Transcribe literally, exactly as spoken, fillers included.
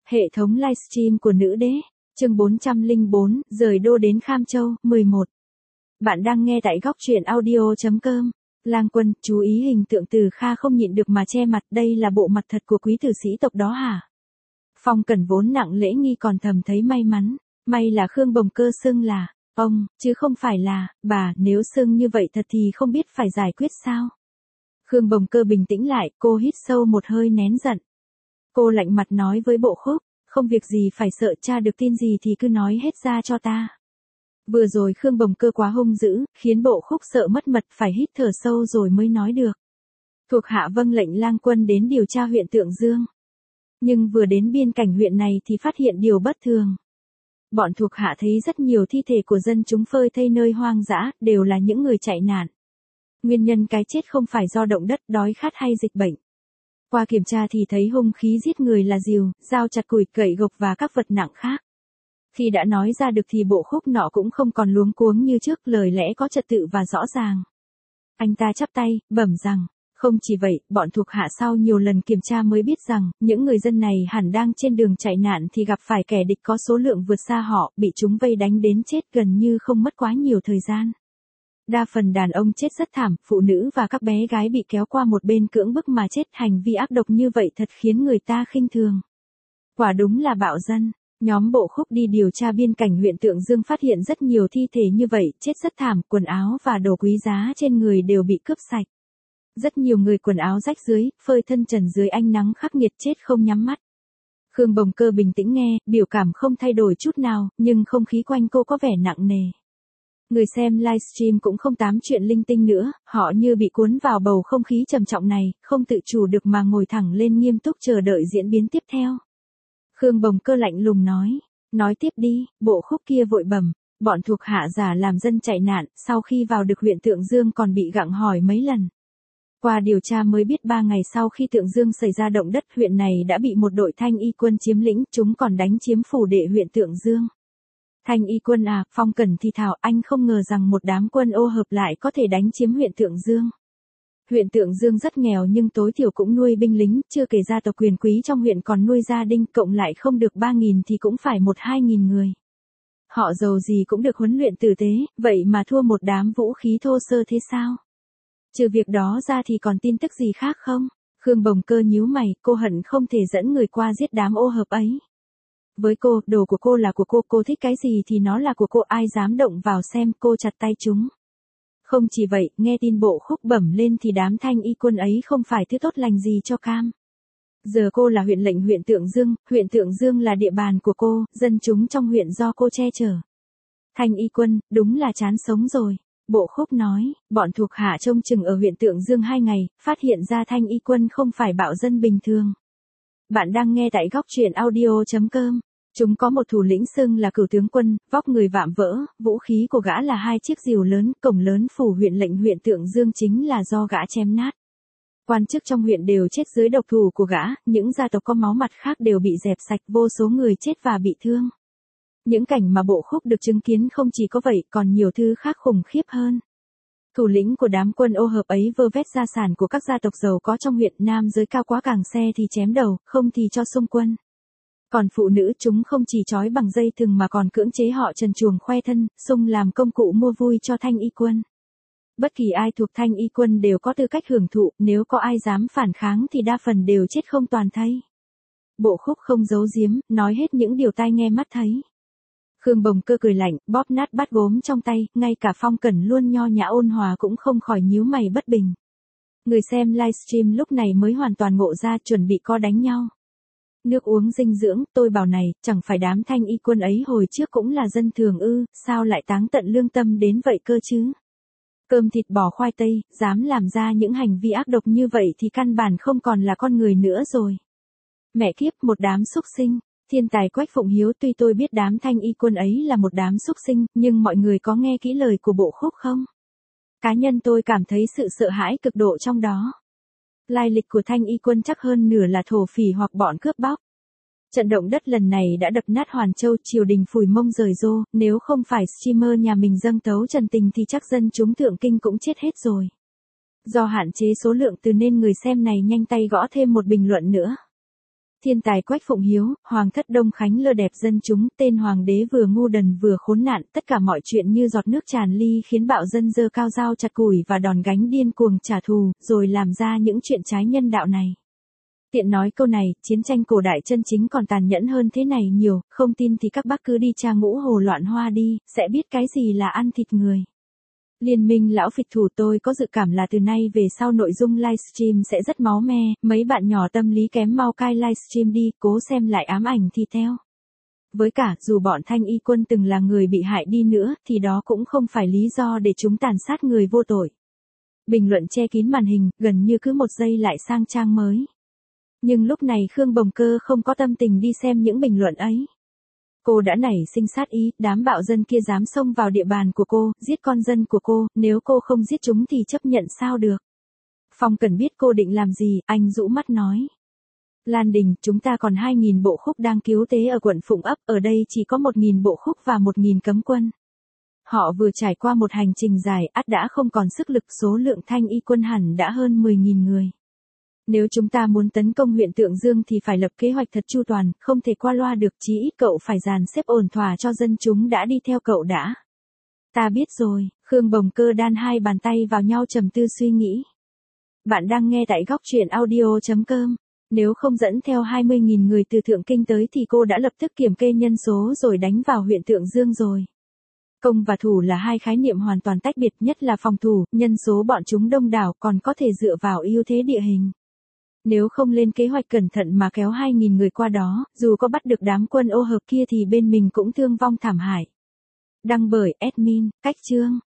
Hệ thống livestream của nữ đế, chương bốn trăm lẻ bốn, rời đô đến Kham Châu, mười một. Bạn đang nghe tại góc truyện audio chấm com. Lang Quân, chú ý hình tượng Từ Kha không nhịn được mà che mặt, đây là bộ mặt thật của quý tử sĩ tộc đó hả? Phong Cẩn vốn nặng lễ nghi còn thầm thấy may mắn, may là Khương Bồng Cơ xưng là ông, chứ không phải là bà, nếu xưng như vậy thật thì không biết phải giải quyết sao. Khương Bồng Cơ bình tĩnh lại, cô hít sâu một hơi nén giận. Cô lạnh mặt nói với Bộ Khúc, không việc gì phải sợ, tra được tin gì thì cứ nói hết ra cho ta. Vừa rồi Khương Bồng Cơ quá hung dữ, khiến Bộ Khúc sợ mất mật, phải hít thở sâu rồi mới nói được. Thuộc hạ vâng lệnh Lang Quân đến điều tra huyện Tượng Dương. Nhưng vừa đến biên cảnh huyện này thì phát hiện điều bất thường. Bọn thuộc hạ thấy rất nhiều thi thể của dân chúng phơi thây nơi hoang dã, đều là những người chạy nạn. Nguyên nhân cái chết không phải do động đất, đói khát hay dịch bệnh. Qua kiểm tra thì thấy hung khí giết người là rìu, dao chặt củi, gậy gộc và các vật nặng khác. Khi đã nói ra được thì Bộ Khúc nọ cũng không còn luống cuống như trước, lời lẽ có trật tự và rõ ràng. Anh ta chắp tay, bẩm rằng, không chỉ vậy, bọn thuộc hạ sau nhiều lần kiểm tra mới biết rằng, những người dân này hẳn đang trên đường chạy nạn thì gặp phải kẻ địch có số lượng vượt xa họ, bị chúng vây đánh đến chết gần như không mất quá nhiều thời gian. Đa phần đàn ông chết rất thảm, phụ nữ và các bé gái bị kéo qua một bên cưỡng bức mà chết, hành vi ác độc như vậy thật khiến người ta khinh thường. Quả đúng là bạo dân. Nhóm Bộ Khúc đi điều tra biên cảnh huyện Tượng Dương phát hiện rất nhiều thi thể như vậy, chết rất thảm, quần áo và đồ quý giá trên người đều bị cướp sạch. Rất nhiều người quần áo rách dưới, phơi thân trần dưới ánh nắng khắc nghiệt chết không nhắm mắt. Khương Bồng Cơ bình tĩnh nghe, biểu cảm không thay đổi chút nào, nhưng không khí quanh cô có vẻ nặng nề. Người xem livestream cũng không tám chuyện linh tinh nữa, họ như bị cuốn vào bầu không khí trầm trọng này, không tự chủ được mà ngồi thẳng lên nghiêm túc chờ đợi diễn biến tiếp theo. Khương Bồng Cơ lạnh lùng nói, nói tiếp đi. Bộ Khúc kia vội bẩm, bọn thuộc hạ giả làm dân chạy nạn, sau khi vào được huyện Tượng Dương còn bị gặng hỏi mấy lần. Qua điều tra mới biết ba ngày sau khi Tượng Dương xảy ra động đất, huyện này đã bị một đội Thanh Y quân chiếm lĩnh, chúng còn đánh chiếm phủ đệ huyện Tượng Dương. Thanh Y quân à, Phong Cẩn thì thào, anh không ngờ rằng một đám quân ô hợp lại có thể đánh chiếm huyện Tượng Dương. Huyện Tượng Dương rất nghèo nhưng tối thiểu cũng nuôi binh lính, chưa kể gia tộc quyền quý trong huyện còn nuôi gia đình, cộng lại không được ba nghìn thì cũng phải một hai nghìn người. Họ giàu gì cũng được huấn luyện tử tế, vậy mà thua một đám vũ khí thô sơ thế sao? Trừ việc đó ra thì còn tin tức gì khác không? Khương Bồng Cơ nhíu mày, cô hận không thể dẫn người qua giết đám ô hợp ấy. Với cô, đồ của cô là của cô, cô thích cái gì thì nó là của cô, ai dám động vào xem, cô chặt tay chúng. Không chỉ vậy, nghe tin Bộ Khúc bẩm lên thì đám Thanh Y quân ấy không phải thứ tốt lành gì cho cam. Giờ cô là huyện lệnh huyện Tượng Dương, huyện Tượng Dương là địa bàn của cô, dân chúng trong huyện do cô che chở. Thanh Y quân, đúng là chán sống rồi. Bộ Khúc nói, bọn thuộc hạ trông chừng ở huyện Tượng Dương hai ngày, phát hiện ra Thanh Y quân không phải bạo dân bình thường. Bạn đang nghe tại góc truyện audio chấm com. Chúng có một thủ lĩnh xưng là Cửu tướng quân, vóc người vạm vỡ, vũ khí của gã là hai chiếc rìu lớn, cổng lớn phủ huyện lệnh huyện Tượng Dương chính là do gã chém nát. Quan chức trong huyện đều chết dưới độc thủ của gã, những gia tộc có máu mặt khác đều bị dẹp sạch, vô số người chết và bị thương. Những cảnh mà Bộ Khúc được chứng kiến không chỉ có vậy, còn nhiều thứ khác khủng khiếp hơn. Thủ lĩnh của đám quân ô hợp ấy vơ vét gia sản của các gia tộc giàu có trong huyện, nam giới cao quá càng xe thì chém đầu, không thì cho xung quân. Còn phụ nữ chúng không chỉ trói bằng dây thừng mà còn cưỡng chế họ trần truồng khoe thân, xung làm công cụ mua vui cho Thanh Y quân. Bất kỳ ai thuộc Thanh Y quân đều có tư cách hưởng thụ, nếu có ai dám phản kháng thì đa phần đều chết không toàn thây. Bộ Khúc không giấu giếm, nói hết những điều tai nghe mắt thấy. Khương Bồng Cơ cười lạnh, bóp nát bát gốm trong tay, ngay cả Phong Cẩn luôn nho nhã ôn hòa cũng không khỏi nhíu mày bất bình. Người xem livestream lúc này mới hoàn toàn ngộ ra, chuẩn bị co đánh nhau. Nước uống dinh dưỡng, tôi bảo này, chẳng phải đám Thanh Y quân ấy hồi trước cũng là dân thường ư, sao lại táng tận lương tâm đến vậy cơ chứ? Cơm thịt bò khoai tây, dám làm ra những hành vi ác độc như vậy thì căn bản không còn là con người nữa rồi. Mẹ kiếp, một đám súc sinh. Thiên tài Quách Phụng Hiếu, tuy tôi biết đám Thanh Y quân ấy là một đám súc sinh, nhưng mọi người có nghe kỹ lời của Bộ Khúc không? Cá nhân tôi cảm thấy sự sợ hãi cực độ trong đó. Lai lịch của Thanh Y quân chắc hơn nửa là thổ phỉ hoặc bọn cướp bóc. Trận động đất lần này đã đập nát Hoàn Châu, triều đình phủi mông rời rô, nếu không phải streamer nhà mình dâng tấu trần tình thì chắc dân chúng Thượng Kinh cũng chết hết rồi. Do hạn chế số lượng từ nên người xem này nhanh tay gõ thêm một bình luận nữa. Thiên tài Quách Phụng Hiếu, hoàng thất Đông Khánh lơ đẹp dân chúng, tên hoàng đế vừa ngu đần vừa khốn nạn, tất cả mọi chuyện như giọt nước tràn ly khiến bạo dân giơ cao dao chặt củi và đòn gánh điên cuồng trả thù, rồi làm ra những chuyện trái nhân đạo này. Tiện nói câu này, chiến tranh cổ đại chân chính còn tàn nhẫn hơn thế này nhiều, không tin thì các bác cứ đi tra ngũ hồ loạn hoa đi, sẽ biết cái gì là ăn thịt người. Liên minh lão phịch thủ, tôi có dự cảm là từ nay về sau nội dung livestream sẽ rất máu me, mấy bạn nhỏ tâm lý kém mau cai livestream đi, cố xem lại ám ảnh thì theo. Với cả, dù bọn Thanh Y Quân từng là người bị hại đi nữa, thì đó cũng không phải lý do để chúng tàn sát người vô tội. Bình luận che kín màn hình, gần như cứ một giây lại sang trang mới. Nhưng lúc này Khương Bồng Cơ không có tâm tình đi xem những bình luận ấy. Cô đã nảy sinh sát ý, đám bạo dân kia dám xông vào địa bàn của cô, giết con dân của cô, nếu cô không giết chúng thì chấp nhận sao được. Phong Cần biết cô định làm gì, anh rũ mắt nói. Lan Đình, chúng ta còn hai nghìn bộ khúc đang cứu tế ở quận Phụng Ấp, ở đây chỉ có một nghìn bộ khúc và một nghìn cấm quân. Họ vừa trải qua một hành trình dài, ắt đã không còn sức lực, số lượng Thanh Y Quân hẳn đã hơn mười nghìn người. Nếu chúng ta muốn tấn công huyện Tượng Dương thì phải lập kế hoạch thật chu toàn, không thể qua loa được, chí ít cậu phải dàn xếp ổn thỏa cho dân chúng đã đi theo cậu đã. Ta biết rồi, Khương Bồng Cơ đan hai bàn tay vào nhau trầm tư suy nghĩ. Bạn đang nghe tại góc truyện audio chấm com. Nếu không dẫn theo hai mươi nghìn người từ Thượng Kinh tới thì cô đã lập tức kiểm kê nhân số rồi đánh vào huyện Tượng Dương rồi. Công và thủ là hai khái niệm hoàn toàn tách biệt, nhất là phòng thủ, nhân số bọn chúng đông đảo còn có thể dựa vào ưu thế địa hình. Nếu không lên kế hoạch cẩn thận mà kéo hai nghìn người qua đó, dù có bắt được đám quân ô hợp kia thì bên mình cũng thương vong thảm hại. Đăng bởi admin, Cách Chương.